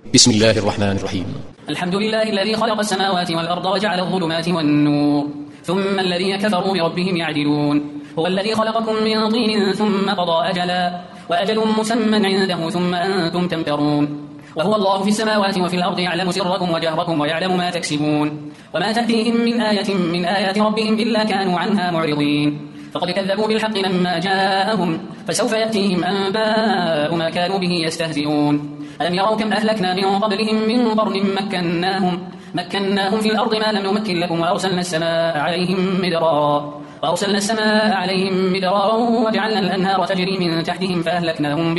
بسم الله الرحمن الرحيم. الحمد لله الذي خلق السماوات والأرض وجعل الظلمات والنور ثم الذين كفروا بربهم يعدلون. هو الذي خلقكم من طين ثم قضى أجلا وأجل مسمى عنده ثم أنتم تمترون. وهو الله في السماوات وفي الأرض يعلم سركم وجهركم ويعلم ما تكسبون. وما تأتيهم من آية من آيات ربهم إلا كانوا عنها معرضين. فقد كذبوا بالحق لما جاءهم فسوف يأتيهم أنباء ما كانوا به يستهزئون. ألم يروا كم أهلكنا من قبلهم من قرن مكناهم في الأرض ما لم نمكن لكم وأرسلنا السماء عليهم مدرارا وجعلنا الأنهار تجري من تحتهم فأهلكناهم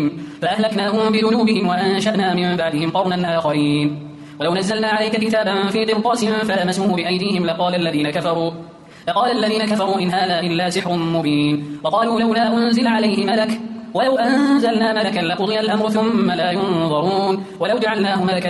بذنوبهم وأنشأنا من بعدهم قرنا آخرين. ولو نزلنا عليك كتابا في قرطاس فلمسوه بأيديهم لقال الذين كفروا إن هذا إلا سحر مبين. وقالوا لولا أنزل عليه ملك ولو أنزلنا ملكا لقضي الأمر ثم لا ينظرون. ولو جعلناه ملكا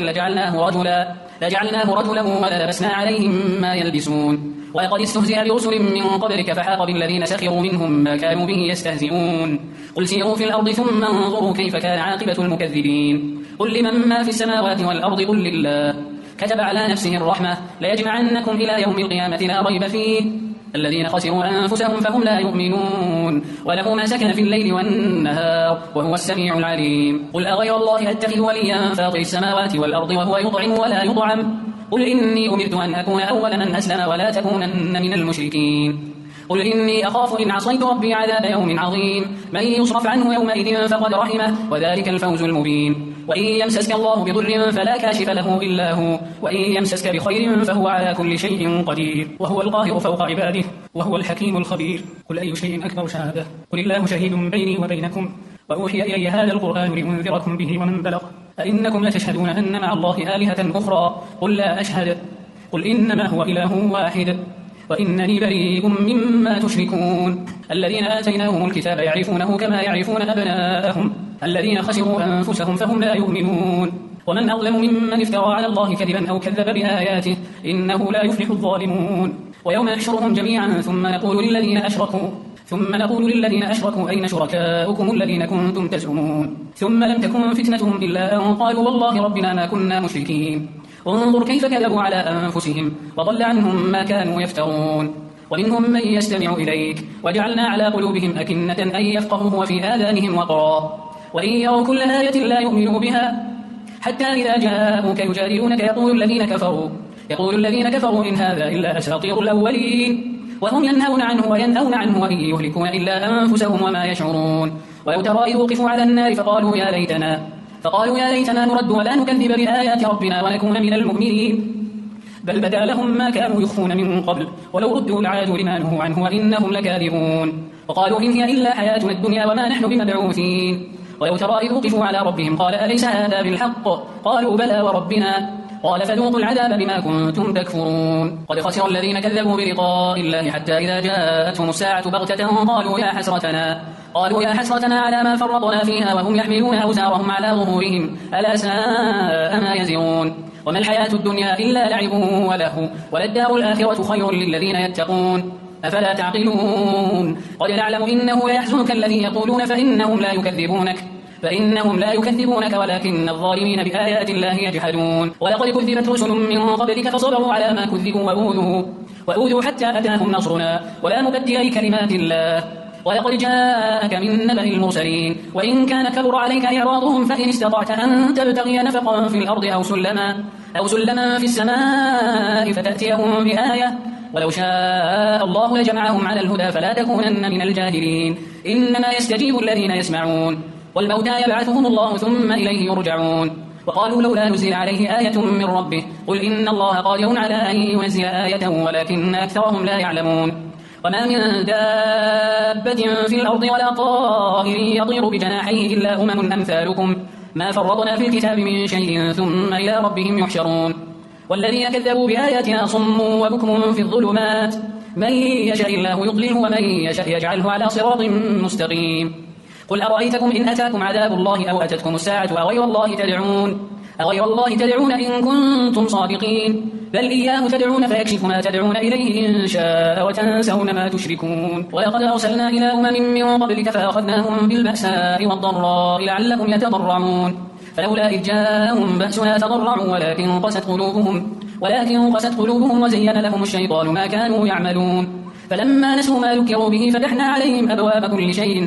لجعلناه رجلا وللبسنا عليهم ما يلبسون. ولقد استهزئ برسل من قبلك فحاق بالذين سخروا منهم ما كانوا به يستهزئون. قل سيروا في الأرض ثم انظروا كيف كان عاقبة المكذبين. قل لمن ما في السماوات والأرض قل لله كتب على نفسه الرحمة ليجمعنكم إلى يوم القيامة لا ريب فيه الذين خسروا أنفسهم فهم لا يؤمنون. وله ما سكن في الليل والنهار وهو السميع العليم. قل أغير الله أتخذ وليا فاطر السماوات والأرض وهو يطعم ولا يطعم. قل إني أمرت أن أكون أول من أسلم ولا تكونن من المشركين. قل إني أخاف إن عصيت ربي عذاب يوم عظيم. من يصرف عنه يومئذ فقد رحمه وذلك الفوز المبين. وإن يمسسك الله بضر فلا كاشف له إلا هو وإن يمسسك بخير فهو على كل شيء قدير وهو القاهر فوق عباده وهو الحكيم الخبير. قل أي شيء أكبر شهادة قل الله شهيد بيني وبينكم وأوحي إلي هذا القرآن لأنذركم به ومن بلغ أئنكم لتشهدون أن مع الله آلهة أخرى قل لا أشهد قل إنما هو إله واحد وإنني بريء مما تشركون. الذين آتيناهم الكتاب يعرفونه كما يعرفون أبناءهم الذين خسروا أنفسهم فهم لا يؤمنون. ومن أظلم ممن افترى على الله كذبا أو كذب بآياته إنه لا يفلح الظالمون. ويوم نحشرهم جميعا ثم نقول للذين أشركوا أين شركاؤكم الذين كنتم تزعمون ثم لم تكن فتنتهم إلا أن قالوا والله ربنا ما كنا مشركين. انظر كيف كذبوا على أنفسهم وضل عنهم ما كانوا يفترون. ومنهم من يستمع إليك وجعلنا على قلوبهم أكنة أن يفقهوا وفي آذانهم وقرا وإن يروا كل آية لا يؤمنوا بها حتى إذا جاءوك يجادلونك يقول الذين كفروا إن هذا إلا أساطير الأولين وهم ينهون عنه وينأون عنه وإن يهلكون إلا أنفسهم وما يشعرون. ولو ترى إذ وقفوا على النار فقالوا يا ليتنا نرد ولا نكذب بآيات ربنا ونكون من المؤمنين بل بدا لهم ما كانوا يخفون من قبل ولو ردوا لعادوا لما نهوا عنه وإنهم لكاذبون. وقالوا إن هي إلا حياتنا الدنيا وما نحن بمبعوثين. ولو ترى إذ وقفوا على ربهم قال أليس هذا بالحق قالوا بلى وربنا قال فذوقوا العذاب بما كنتم تكفرون. قد خسر الذين كذبوا بلقاء الله حتى إذا جاءتهم الساعة بغتة قالوا يا حسرتنا على ما فرطنا فيها وهم يحملون أوزارهم على ظهورهم ألا ساء ما يزرون. وما الحياة الدنيا إلا لعب ولهو وللدار الآخرة خير للذين يتقون أفلا تعقلون. قد نعلم إنه ليحزنك الذي يقولون فإنهم لا يكذبونك ولكن الظالمين بآيات الله يجحدون. ولقد كذبت رسل من قبلك فصبروا على ما كذبوا وأوذوا حتى أتاهم نصرنا ولا مبدل لكلمات الله. ولقد جاءك من نبأ المرسلين وإن كان كبر عليك إعراضهم فإن استطعت أن تبتغي نفقا في الأرض أو سلما في السماء فتأتيهم بآية ولو شاء الله لجمعهم على الهدى فلا تكونن من الجاهلين. إنما يستجيب الذين يسمعون والموتى يبعثهم الله ثم إليه يرجعون. وقالوا لولا نزل عليه آية من ربه قل إن الله قادر على أن ينزل آية ولكن أكثرهم لا يعلمون. وما من دابة في الأرض ولا طائر يطير بجناحيه إلا أمم أمثالكم ما فرطنا في الكتاب من شيء ثم إلى ربهم يحشرون. والذين كذبوا بآياتنا صم وبكم في الظلمات من يشاء الله يضلله ومن يشاء يجعله على صراط مستقيم. قل أرأيتكم إن أتاكم عذاب الله أو أتتكم الساعة أغير الله تدعون إن كنتم صادقين بل إياه تدعون فيكشف ما تدعون إليه إن شاء وتنسون ما تشركون. ولقد أرسلنا إلى أمم من قبلك فأخذناهم بالبأساء والضراء لعلهم يتضرعون فلولا إذ جاءهم بأسنا تضرعوا ولكن قست قلوبهم وزين لهم الشيطان ما كانوا يعملون فلما نسوا ما ذكروا به فتحنا عليهم أبواب كل شيء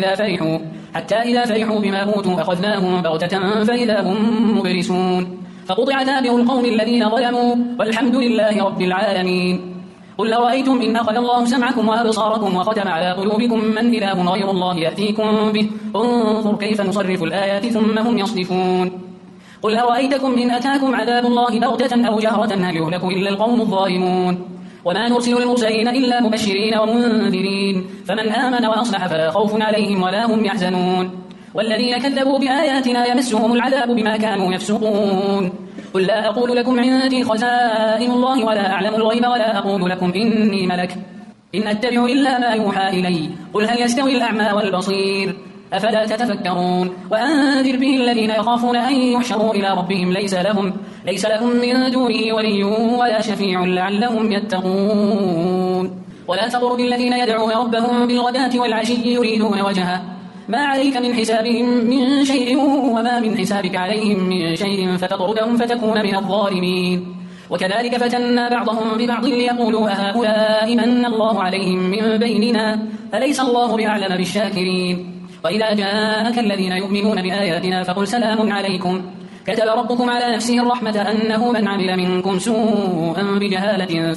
حتى إذا فرحوا بما أوتوا أخذناهم بغتة فإذا هم مبلسون فقطع دابر القوم الذين ظلموا والحمد لله رب العالمين. قل أرأيتم إن أخذ الله سمعكم وأبصاركم وختم على قلوبكم من إله غير الله يأتيكم به انظر كيف نصرف الآيات ثم هم يصدفون. قل أرأيتكم إن أتاكم عذاب الله بغتة أو جهرة هل يهلك إلا القوم الظالمون وما نرسل المرسلين إلا مبشرين ومنذرين فمن آمن وأصلح فلا خوف عليهم ولا هم يحزنون والذين كذبوا بآياتنا يمسهم العذاب بما كانوا يفسقون. قل لا أقول لكم عندي خزائن الله ولا أعلم الغيب ولا أقول لكم إني ملك إن أتبع إلا ما يوحى إلي قل هل يستوي الأعمى والبصير أفلا تتفكرون. وأنذر به الذين يخافون أن يحشروا إلى ربهم ليس لهم من دونه ولي ولا شفيع لعلهم يتقون. ولا تطرد الذين يدعون ربهم بالغداة والعشي يريدون وجهه ما عليك من حسابهم من شيء وما من حسابك عليهم من شيء فتطردهم فتكون من الظالمين. وكذلك فتنا بعضهم ببعض ليقولوا أهؤلاء من الله عليهم من بيننا أليس الله بأعلم بالشاكرين. وإذا جاءك الذين يؤمنون بآياتنا فقل سلام عليكم كتب ربكم على نفسه الرحمة أنه من عمل منكم سوءا بجهالة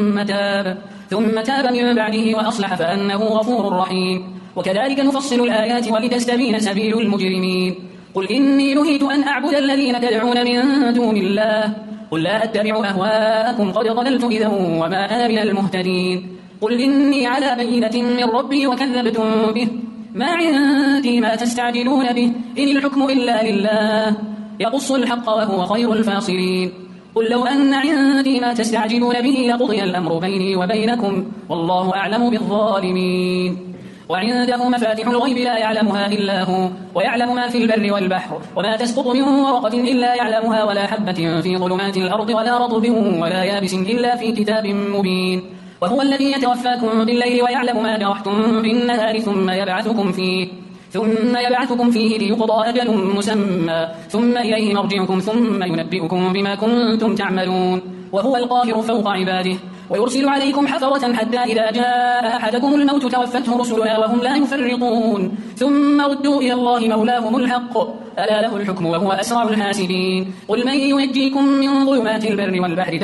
ثم تاب من بعده وأصلح فأنه غفور رحيم. وكذلك نفصل الآيات ولتستبين سبيل المجرمين. قل إني نهيت أن أعبد الذين تدعون من دون الله قل لا أتبع أهواءكم قد ضللت إذا وما أنا من المهتدين. قل إني على بينة من ربي وكذبتم به ما عندي ما تستعجلون به إن الحكم إلا لله يقص الحق وهو خير الفاصلين. قل لو أن عندي ما تستعجلون به لقضي الأمر بيني وبينكم والله أعلم بالظالمين. وعنده مفاتح الغيب لا يعلمها إلا هو ويعلم ما في البر والبحر وما تسقط من ورقة إلا يعلمها ولا حبة في ظلمات الأرض ولا رطب ولا يابس إلا في كتاب مبين. وهو الذي يتوفاكم بالليل ويعلم ما جرحتم بالنهار ثم يبعثكم فيه ليقضى أجل مسمى ثم إليه مرجعكم ثم ينبئكم بما كنتم تعملون. وهو القاهر فوق عباده ويرسل عليكم حفظة حتى إذا جاء أحدكم الموت توفته رسلنا وهم لا يفرطون ثم ردوا إلى الله مولاهم الحق ألا له الحكم وهو أسرع الحاسبين. قل من ينجيكم من ظلمات البر والبحر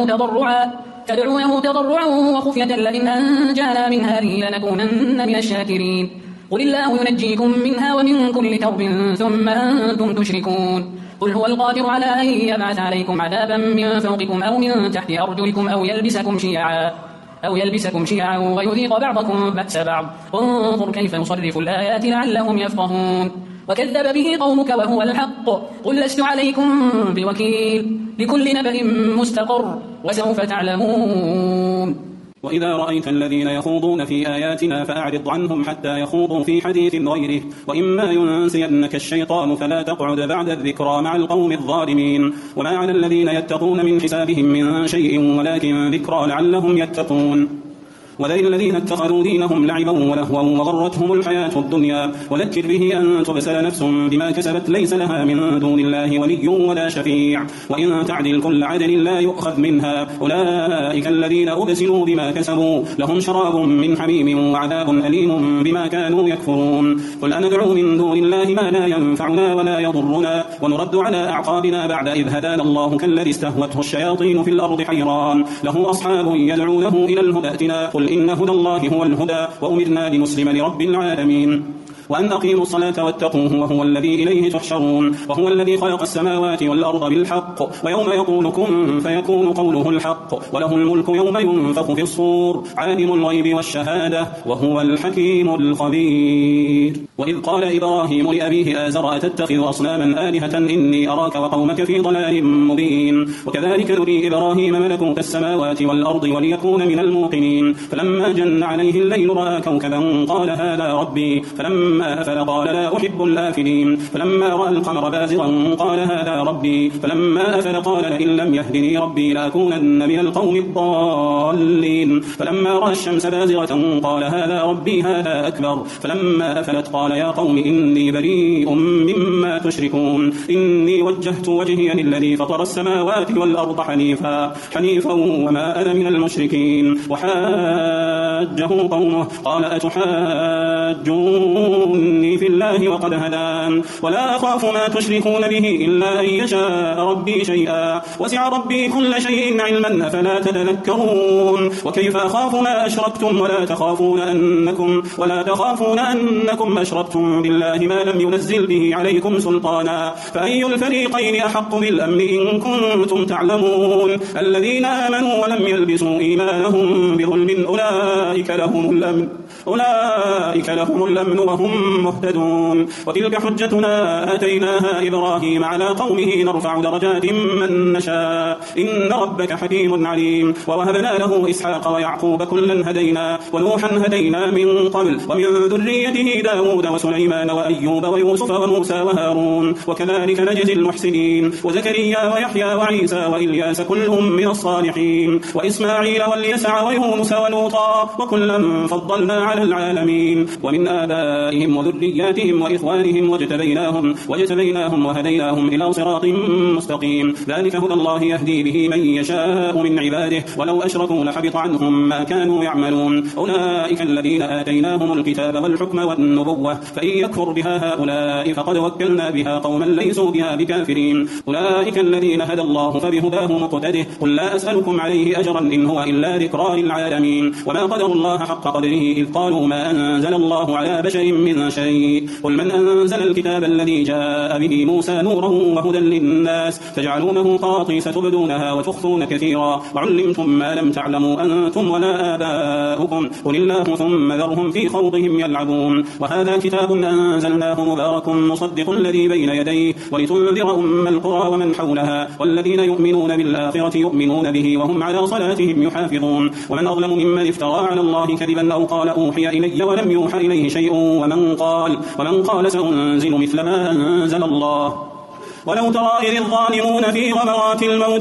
تدعونه تضرعا وخفية لئن أنجانا من هذه لنكونن من الشاكرين. قل الله ينجيكم منها ومن كل كرب ثم أنتم تشركون. قل هو القادر على أن يبعث عليكم عذابا من فوقكم أو من تحت أرجلكم أو يلبسكم شيعا ويذيق بعضكم بأس بعض انظر كيف نصرف الآيات لعلهم يفقهون. وكذب به قومك وهو الحق قل لست عليكم بوكيل لكل نبأ مستقر وسوف تعلمون. وإذا رأيت الذين يخوضون في آياتنا فأعرض عنهم حتى يخوضوا في حديث غيره وإما ينسينك الشيطان فلا تقعد بعد الذكرى مع القوم الظالمين. وما على الذين يتقون من حسابهم من شيء ولكن ذكرى لعلهم يتقون. وذين الذين اتخذوا دينهم لعبا ولهوا وغرتهم الحياة الدنيا وذكر به أن تبسل نفس بما كسبت ليس لها من دون الله ولي ولا شفيع وإن تعدل كل عدل لا يؤخذ منها أولئك الذين أبسلوا بما كسبوا لهم شراب من حميم وعذاب أليم بما كانوا يكفرون. قل أندعو من دون الله ما لا ينفعنا ولا يضرنا ونرد على أعقابنا بعد إذ هدانا الله كالذي استهوته الشياطين في الأرض حيران له أصحاب يدعونه إلى الهدى ائتنا قل إن هدى الله هو الهدى وأمرنا لنسلم لرب العالمين وأن أقيموا الصلاة واتقوه وهو الذي إليه تحشرون. وهو الذي خلق السماوات والأرض بالحق ويوم يقول كن فيكون قوله الحق وله الملك يوم ينفخ في الصور عالم الغيب والشهادة وهو الحكيم الخبير. وإذ قال إبراهيم لأبيه آزر أتتخذ أصناما آلهة إني أراك وقومك في ضلال مبين. وكذلك نري إبراهيم ملكوت السماوات والأرض وليكون من الموقنين فلما جن عليه الليل رأى كوكبا قال هذا ربي فلما فلما أفل قال لا أحب الآفلين فلما رأى القمر بازغا قال هذا ربي فلما أفل قال لئن لم يهدني ربي لأكونن من القوم الضالين فلما رأى الشمس بازغة قال هذا ربي هذا أكبر فلما أفلت قال يا قوم إني بريء مما تشركون إني وجهت وجهي للذي فطر السماوات والأرض حنيفا وما أنا من المشركين وحاجه قومه قال أتحاجوني في الله وقد هدان ولا أخاف ما تشركون به إلا أن يشاء ربي شيئا وسع ربي كل شيء علما أفلا تتذكرون وكيف أخاف ما أشركتم ولا تخافون أنكم أشركتم بالله ما لم ينزل به عليكم سلطانا فأي الفريقين أحق بالأمن إن كنتم تعلمون الذين آمنوا ولم يلبسوا إيمانهم بظلم أولئك لهم الأمن وهم مهتدون وتلك حجتنا آتيناها إبراهيم على قومه نرفع درجات من نشاء إن ربك حكيم عليم ووهبنا له إسحاق ويعقوب كلا هدينا ونوحا هدينا من قبل ومن ذريته داود وسليمان وأيوب ويوسف وموسى وهارون وكذلك نجزي المحسنين وزكريا ويحيى وعيسى وإلياس كلهم من الصالحين وإسماعيل واليسع ويونس ولوطا وكلا فضلنا على العالمين ومن آبائهم وذرياتهم وإخوانهم واجتبيناهم وهديناهم إلى صراط مستقيم ذلك هدى الله يهدي به من يشاء من عباده ولو أشركوا لحبط عنهم ما كانوا يعملون أولئك الذين آتيناهم الكتاب والحكم والنبوة فإن يكفر بها هؤلاء فقد وكلنا بها قوما ليسوا بها بكافرين أولئك الذين هدى الله فبهداه مقتده قل لا أسألكم عليه أجرا إن هو إلا ذكرى للعالمين وما قدروا الله حق قدره إذ قالوا ما أنزل الله على بشر من شيء قل من أنزل الكتاب الذي جاء به موسى نورا وهدى للناس تجعلونه قراطيس تبدونها وتخفون كثيرا وعلمتم ما لم تعلموا أنتم ولا آباؤكم قل الله ثم ذرهم في خوضهم يلعبون وهذا كتاب أنزلناه مبارك مصدق الذي بين يديه ولتنذر أم القرى ومن حولها والذين يؤمنون بالآخرة يؤمنون به وهم على صلاتهم يحافظون ومن أظلم ممن افترى على الله كذبا أو قال أوحي إلي ولم يوحى إليه شيء ومن قال سأنزل مثل ما أنزل الله ولو ترى إذ الظالمون في غمرات الموت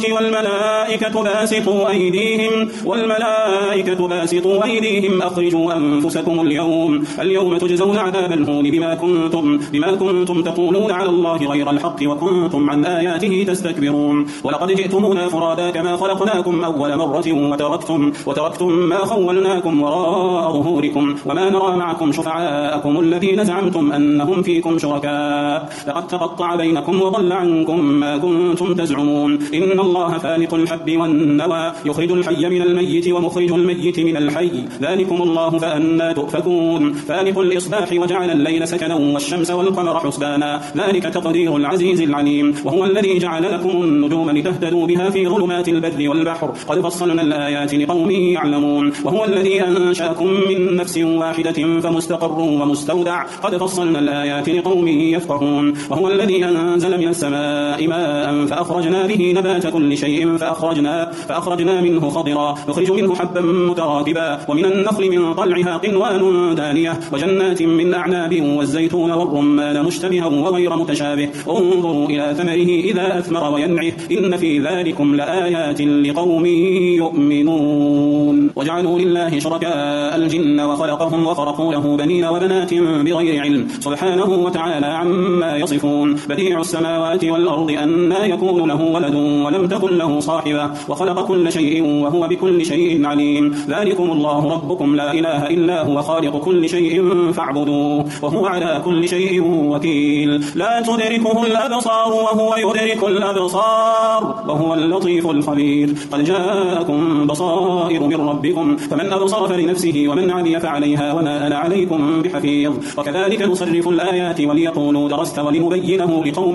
والملائكة باسطوا أيديهم أخرجوا أنفسكم اليوم تجزون عذاب الهون بما كنتم تقولون على الله غير الحق وكنتم عن آياته تستكبرون ولقد جئتمونا فرادا كما خلقناكم أول مرة وتركتم ما خولناكم وراء ظهوركم وما نرى معكم شفعاءكم الذين زعمتم أنهم فيكم شركاء لقد تقطع بينكم وضل عنكم ما كنتم تزعمون إن الله فالق الحب والنوى يخرج الحي من الميت ومخرج الميت من الحي ذلكم الله فأنى تؤفكون فالق الإصباح وجعل الليل سكنا والشمس والقمر حسبانا ذلك تقدير العزيز العليم وهو الذي جعل لكم النجوم لتهتدوا بها في ظلمات البر والبحر قد فصلنا الآيات لقوم يعلمون وهو الذي أنشأكم من نفس واحدة فمستقر ومستودع قد فصلنا الآيات لقوم يفقهون وهو الذي أنزل من السماء ماء فأخرجنا به نبات كل شيء فأخرجنا منه خضرا نخرج منه حبا متراكبا ومن النخل من طلعها قنوان دانية وجنات من أعناب والزيتون والرمان مشتبها وغير متشابه انظروا إلى ثمره إذا أثمر وينعه إن في ذلكم لآيات لقوم يؤمنون وجعلوا لله شركاء الجن وخلقهم وخرقوا له بنين وبنات بغير علم سبحانه وتعالى عما يصفون بديع السماوات والأرض أنى يكون له ولد ولم تكن له صاحبة وخلق كل شيء وهو بكل شيء عليم ذلكم الله ربكم لا إله إلا هو خالق كل شيء فاعبدوه وهو على كل شيء وكيل لا تدركه الأبصار وهو يدرك الأبصار وهو اللطيف الخبير قد جاءكم بصائر من ربكم فمن أبصر فلنفسه ومن عمي فعليها وما أنا عليكم بحفيظ وكذلك نصرف الآيات وليقولوا درست ولنبينه لقوم يعلمون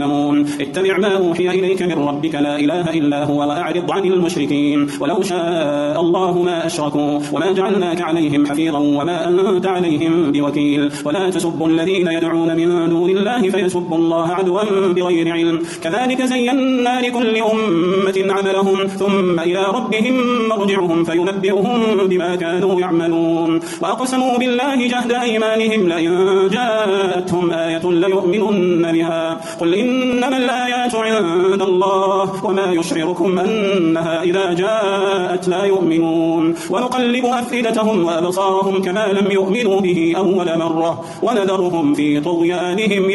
يعلمون اتبع ما أوحي إليك من ربك لا إله إلا هو وأعرض عن المشركين ولو شاء الله ما أشركوا وما جعلناك عليهم حفيظا وما أنت عليهم بوكيل ولا تسبوا الذين يدعون من دون الله فيسبوا الله عدوا بغير علم كذلك زينا لكل أمة عملهم ثم إلى ربهم مرجعهم فينبئهم بما كانوا يعملون وأقسموا بالله جهد أيمانهم لئن جاءتهم آية ليؤمنن بها قل إنما الآيات عند الله وما يشعركم أنها إذا جاءت لا يؤمنون ونقلب أفئدتهم وأبصارهم كما لم يؤمنوا به أول مرة ونذرهم في طغيانهم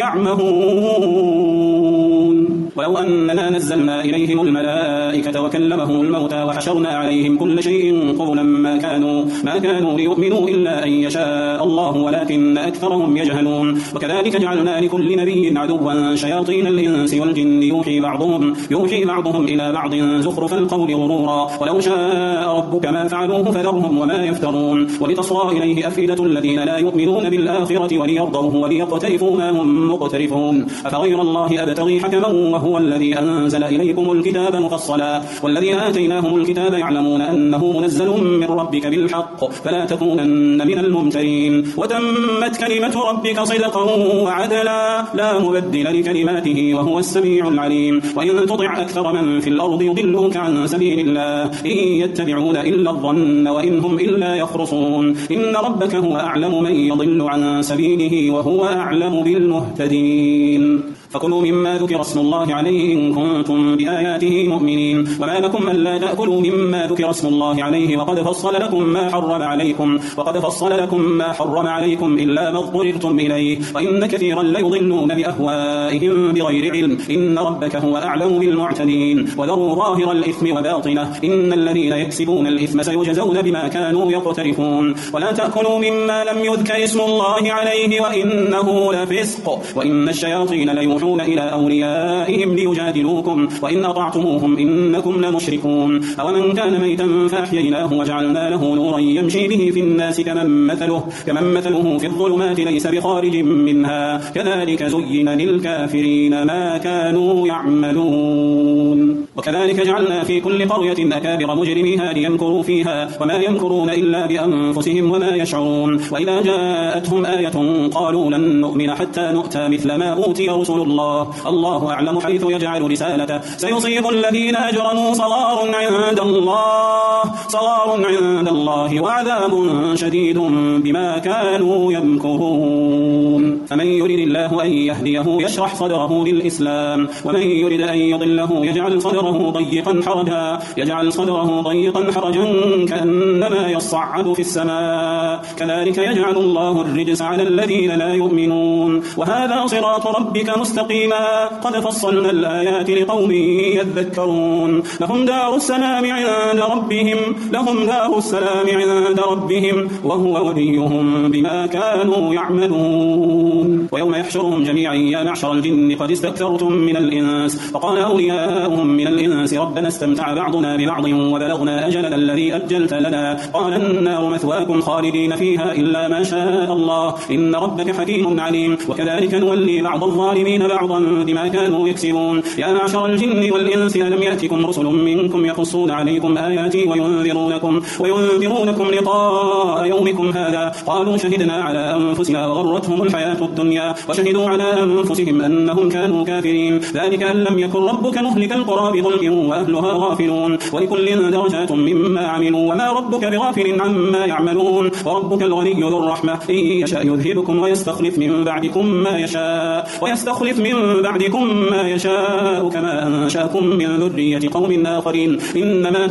يعمهون ولو أننا نزلنا إليهم الملائكة وكلمهم الموتى وحشرنا عليهم كل شيء قبلا ما كانوا ليؤمنوا إلا أن يشاء الله ولكن أكثرهم يجهلون وكذلك جعلنا لكل نبي عدوا شياطين الإنس والجن يوحي بعضهم إلى بعض زخرف القول غرورا ولو شاء ربك ما فعلوه فذرهم وما يفترون ولتصغى إليه أفئدة الذين لا يؤمنون بالآخرة وليرضوه وليقترفوا ما هم مقترفون أفغير الله أبتغي حكما وهو الذي أنزل إليكم الكتاب مفصلا والذين آتيناهم الكتاب يعلمون أنه منزل من ربك بالحق فلا تكونن من الممترين وتمت كلمة ربك صدقا وعدلا لا مبدل لكلماته وهو السميع العليم وإن تطع أكثر من في الأرض يضلوك عن سبيل الله إن يتبعون إلا الظن وإن هم إلا يخرصون إن ربك هو أعلم من يضل عن سبيله وهو أعلم بالمهتدين فكلوا مما ذكر اسم الله عليه إن كنتم بآياته مؤمنين وما لكم ألا تأكلوا مما ذكر اسم الله عليه وقد فصل لكم ما حرم عليكم إلا ما اضطررتم إليه وإن كثيرا ليضلون بأهوائهم بغير علم إن ربك هو أعلم بالمعتدين وذروا ظاهر الإثم وباطنه إن الذين يكسبون الإثم سيجزون بما كانوا يقترفون ولا تأكلوا مما لم يذكر اسم الله عليه وإنه لفسق وإن الشياطين ليوحون إلى أوليائهم ليجادلوكم وإن أطعتموهم إنكم لمشركون أومن كان ميتا فأحييناه وجعلنا له نورا يمشي به في الناس كمن مثله في الظلمات ليس بخارج منها كذلك زين للكافرين ما كانوا يعملون وكذلك جعلنا في كل قرية أكابر مجرميها ليمكروا فيها وما يمكرون إلا بأنفسهم وما يشعرون وإذا جاءتهم آية قالوا لن نؤمن حتى نؤتى مثل ما أوتي رسل الله أعلم حيث يجعل رسالته سيصيب الذين أجرموا صغار عند الله وعذاب شديد بما كانوا يمكرون فمن يرد الله أن يهديه يشرح صدره للإسلام ومن يرد أن يضله يجعل صدره ضيقا حرجا كأنما يصعد في السماء كذلك يجعل الله الرجس على الذين لا يؤمنون وهذا صراط ربك مستقيما قد فصلنا الآيات لقوم يذكرون لهم دار السلام عند ربهم وهو وليهم بما كانوا يعملون ويوم يحشرهم جميعا يا معشر الجن قد استكثرتم من الإنس فقال أولياؤهم من الإنس ربنا استمتع بعضنا ببعض وبلغنا أجلنا الذي أجلت لنا قال النار مثواكم خالدين فيها إلا ما شاء الله إن ربك حكيم عليم وكذلك نولي بعض الظالمين بعضا بما كانوا يكسبون يا معشر الجن والإنس ألم يأتكم رسل منكم يقصون عليكم آياتي وينذرونكم لقاء يومكم هذا قالوا شهدنا على أنفسنا وغرتهم الحياة الدنيا وشهدوا على أنفسهم أنهم كانوا كافرين ذلك أن لم يكن ربك مهلك القرى بظلم وأهلها غافلون ولكل درجات مما عملوا وما ربك بغافل عما يعملون وربك الغني ذو الرحمة إن يشاء يذهبكم ويستخلف من بعدكم ما يشاء كما أنشأكم من ذرية قوم آخرين إنما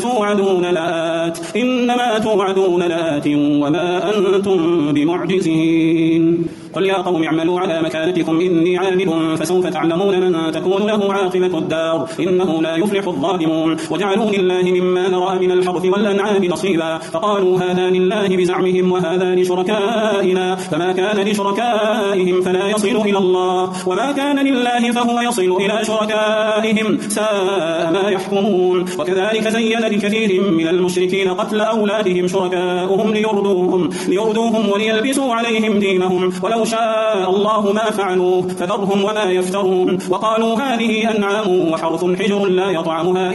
توعدون لآت وما أنتم بمعجزين قل يا قوم اعملوا على مكانتكم إني عامل فسوف تعلمون من تكون له عاقبة الدار إنه لا يفلح الظالمون وجعلوا لله مما نرى من الحرث والأنعام نصيبا فقالوا هذان لله بزعمهم وهذان شركائنا فما كان لشركائهم فلا يصل إلى الله وما كان لله فهو يصل إلى شركائهم ساء ما يحكمون وكذلك زين لكثير من المشركين قتل أولادهم شركاؤهم ليردوهم وليلبسوا عليهم دينهم ولو ولو شاء الله ما فعلوه فذرهم وما يفترون وقالوا هذه أنعام وحرث حجر لا يطعمها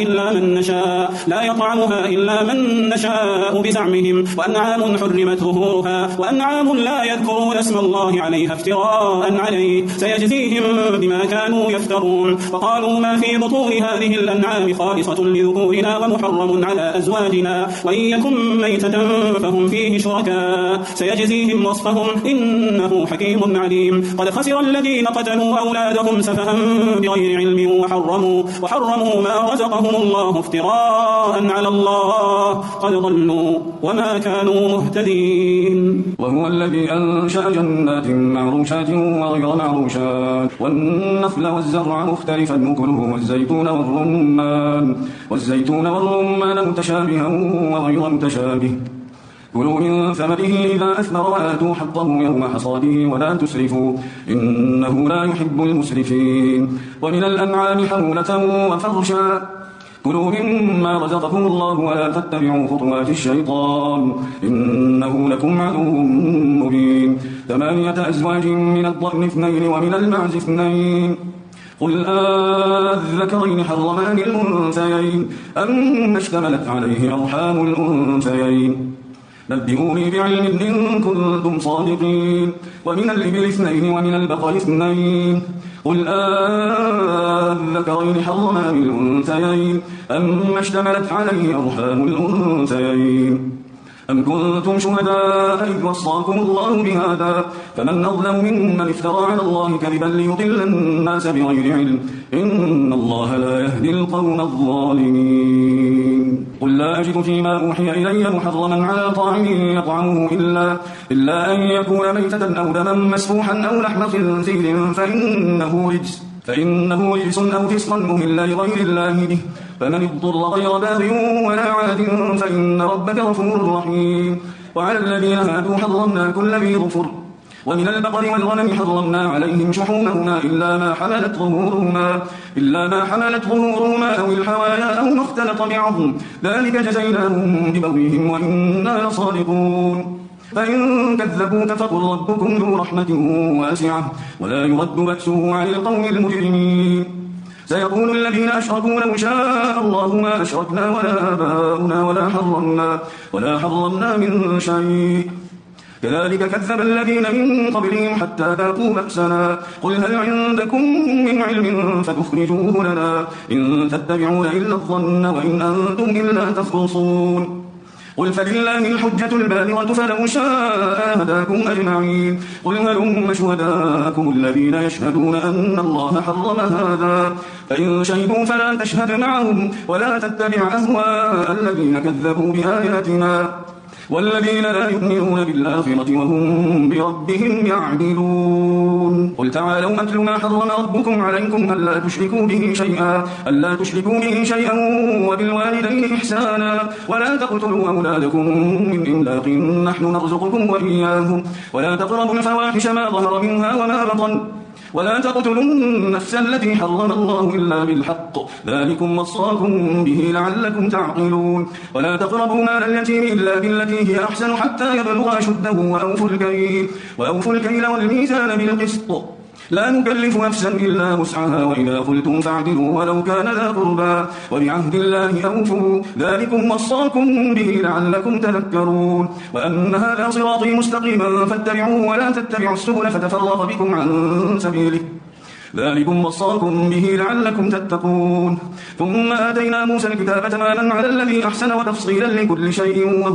إلا من نشاء بزعمهم وأنعام حرمت ظهورها وأنعام لا يذكرون اسم الله عليها افتراء عليه سيجزيهم بما كانوا يفترون وقالوا ما في بطون هذه الأنعام خالصة لذكورنا ومحرم على أزواجنا وإن يكن ميتة فهم فيه شركاء سيجزيهم وصفهم إنه حكيم عليم قد خسر الذين قتلوا أولادهم سفها بغير علم وحرموا ما رزقهم الله افتراء على الله قد ضلوا وما كانوا مهتدين. وهو الذي أنشأ جنات معروشات وغير معروشات والنخل والزرع مختلفا أكله والزيتون والرمان متشابها وغير متشابه كلوا من ثمره إذا أثمر وآتوا حقه يوم حصاده ولا تسرفوا إنه لا يحب المسرفين. ومن الأنعام حمولة وفرشا كلوا مما رزقكم الله ولا تتبعوا خطوات الشيطان إنه لكم عدو مبين. 8 أزواج من الضأن 2 ومن المعز 2 قل الذكرين حرم أم الأنثيين أما اشتملت عليه أرحام الأنثيين نبئوني بعلم إن كنتم صادقين. ومن الإبل 2 ومن البقر 2 قل الذكرين حرم أم الأنثيين أما اشتملت عليه أرحام الأنثيين أم كنتم شهداء إذ وصاكم الله بهذا فمن أظلم ممن افترى على الله كذبا ليضل الناس بغير علم إن الله لا يهدي القوم الظالمين. قل لا أجد فيما أوحي إلي محرما على طاعم يطعمه إلا أن يكون ميتة أو دما مسفوحا أو لحم خنزير فإنه رجس أو فسقا أهل لغير الله به فمن اضطر غير باغ ولا عاد فإن ربك غفور رحيم. وعلى الذين هادوا حرمنا كل ذي ظفر ومن البقر والغنم حرمنا عليهم شحومهما إلا ما حملت ظهورهما أو الحوايا أو ما اختلط بعظم ذلك جزيناهم ببغيهم وإنا لصادقون. فإن كذبوك فقل ربكم ذو رحمة واسعة ولا يرد بأسه عن القوم المجرمين. سيقول الذين أشركوا لو شاء الله ما أشركنا ولا آباؤنا ولا حرمنا من شيء كذلك كذب الذين من قبلهم حتى ذاقوا بأسنا قل هل عندكم من علم فتخرجوه لنا إن تتبعون إلا الظن وإن أنتم إلا تخرصون. قل فلله الحجة البالغة فلو شاء هداكم أجمعين. قل هلم شهداءكم الذين يشهدون أن الله حرم هذا فإن شهدوا فلا تشهد معهم ولا تتبع أهواء الذين كذبوا بآياتنا والذين لا يؤمنون بالآخرة وهم بربهم يعدلون. قل تعالوا أتل ما حرم ربكم عليكم ألا تشركوا به شيئا وبالوالدين إحسانا ولا تقتلوا أولادكم من إملاق نحن نرزقكم وإياهم ولا تقربوا الفواحش ما ظهر منها وما بطن ولا تقتلوا النفس التي حرم الله إلا بالحق ذلكم وصاكم به لعلكم تعقلون. ولا تقربوا مال اليتيم إلا بالتي هي أحسن حتى يبلغ أشده وأوفوا الكيل والميزان بالقسط لا نكلف نفسا إلا وسعها وإذا قلتم فاعدلوا ولو كان ذا قربى وبعهد الله أوفوا ذلكم وصاكم به لعلكم تذكرون. وأن هذا صراطي مستقيما فاتبعوه ولا تتبعوا السبل فتفرق بكم عن سبيله ذلكم وصاكم به لعلكم تتقون. ثم آتينا موسى الكتاب تماما على الذي أحسن وتفصيلا لكل شيء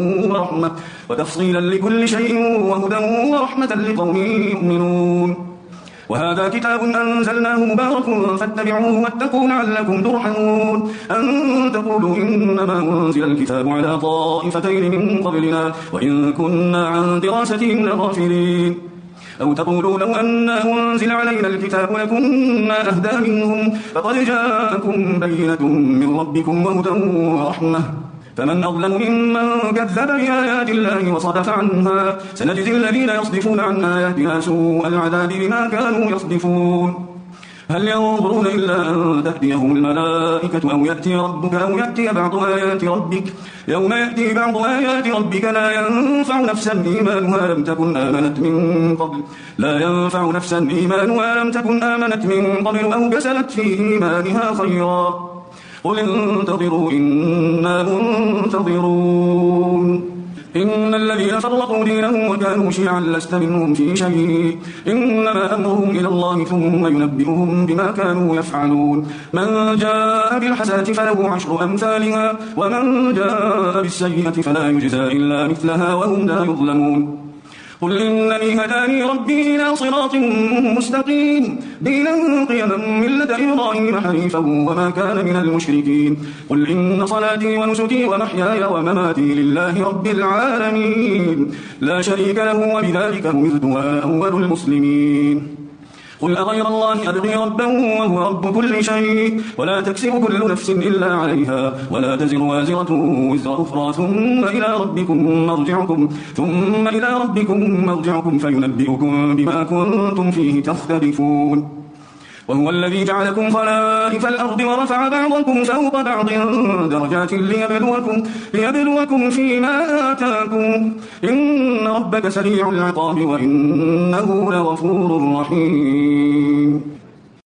وهدى ورحمة لقوم يؤمنون. وهذا كتاب أنزلناه مبارك فاتبعوه واتقوا لعلكم ترحمون. أن تقولوا إنما أنزل الكتاب على طائفتين من قبلنا وإن كنا عن دراستهم لغافلين أو تقولوا لو أنا أنزل علينا الكتاب لكنا أهدى منهم فقد جاءكم بينة من ربكم وهدى ورحمة فمن أظلم ممن كذب بآيات الله وصدف عنها سنجزي الذين يصدفون عن آياتنا سوء العذاب بما كانوا يصدفون. هل ينظرون إلا أن تأتيهم الملائكة أو يأتي ربك أو يأتي بعض آيات ربك يوم يأتي بعض آيات ربك لا ينفع نفسا إيمانها لم تكن آمنت من قبل أو كسبت في إيمانها خيرا قل انتظروا إنا منتظرون إن الذين فرقوا دينهم وكانوا شيعا لست منهم في شيء إنما أمرهم إلى الله ثم ينبئهم بما كانوا يفعلون من جاء بالحسنة فله 10 أمثالها ومن جاء بالسيئة فلا يجزى إلا مثلها وهم لا يظلمون قل إنني هداني ربي إلى صراط مستقيم دينا قيما ملة إبراهيم حنيفا وما كان من المشركين قل إن صلاتي ونسكي ومحياي ومماتي لله رب العالمين لا شريك له وبذلك أمرت وأنا أول المسلمين قل أغير الله أبغي ربا وهو رب كل شيء ولا تكسب كل نفس إلا عليها ولا تزر وازرة وزر أخرى ثم إلى ربكم مرجعكم فينبئكم بما كنتم فيه تختلفون وهو الذي جعلكم خلائف الأرض ورفع بعضكم فوق بعض درجات ليبلوكم فيما آتاكم إن ربك سريع العقاب وإنه لغفور رحيم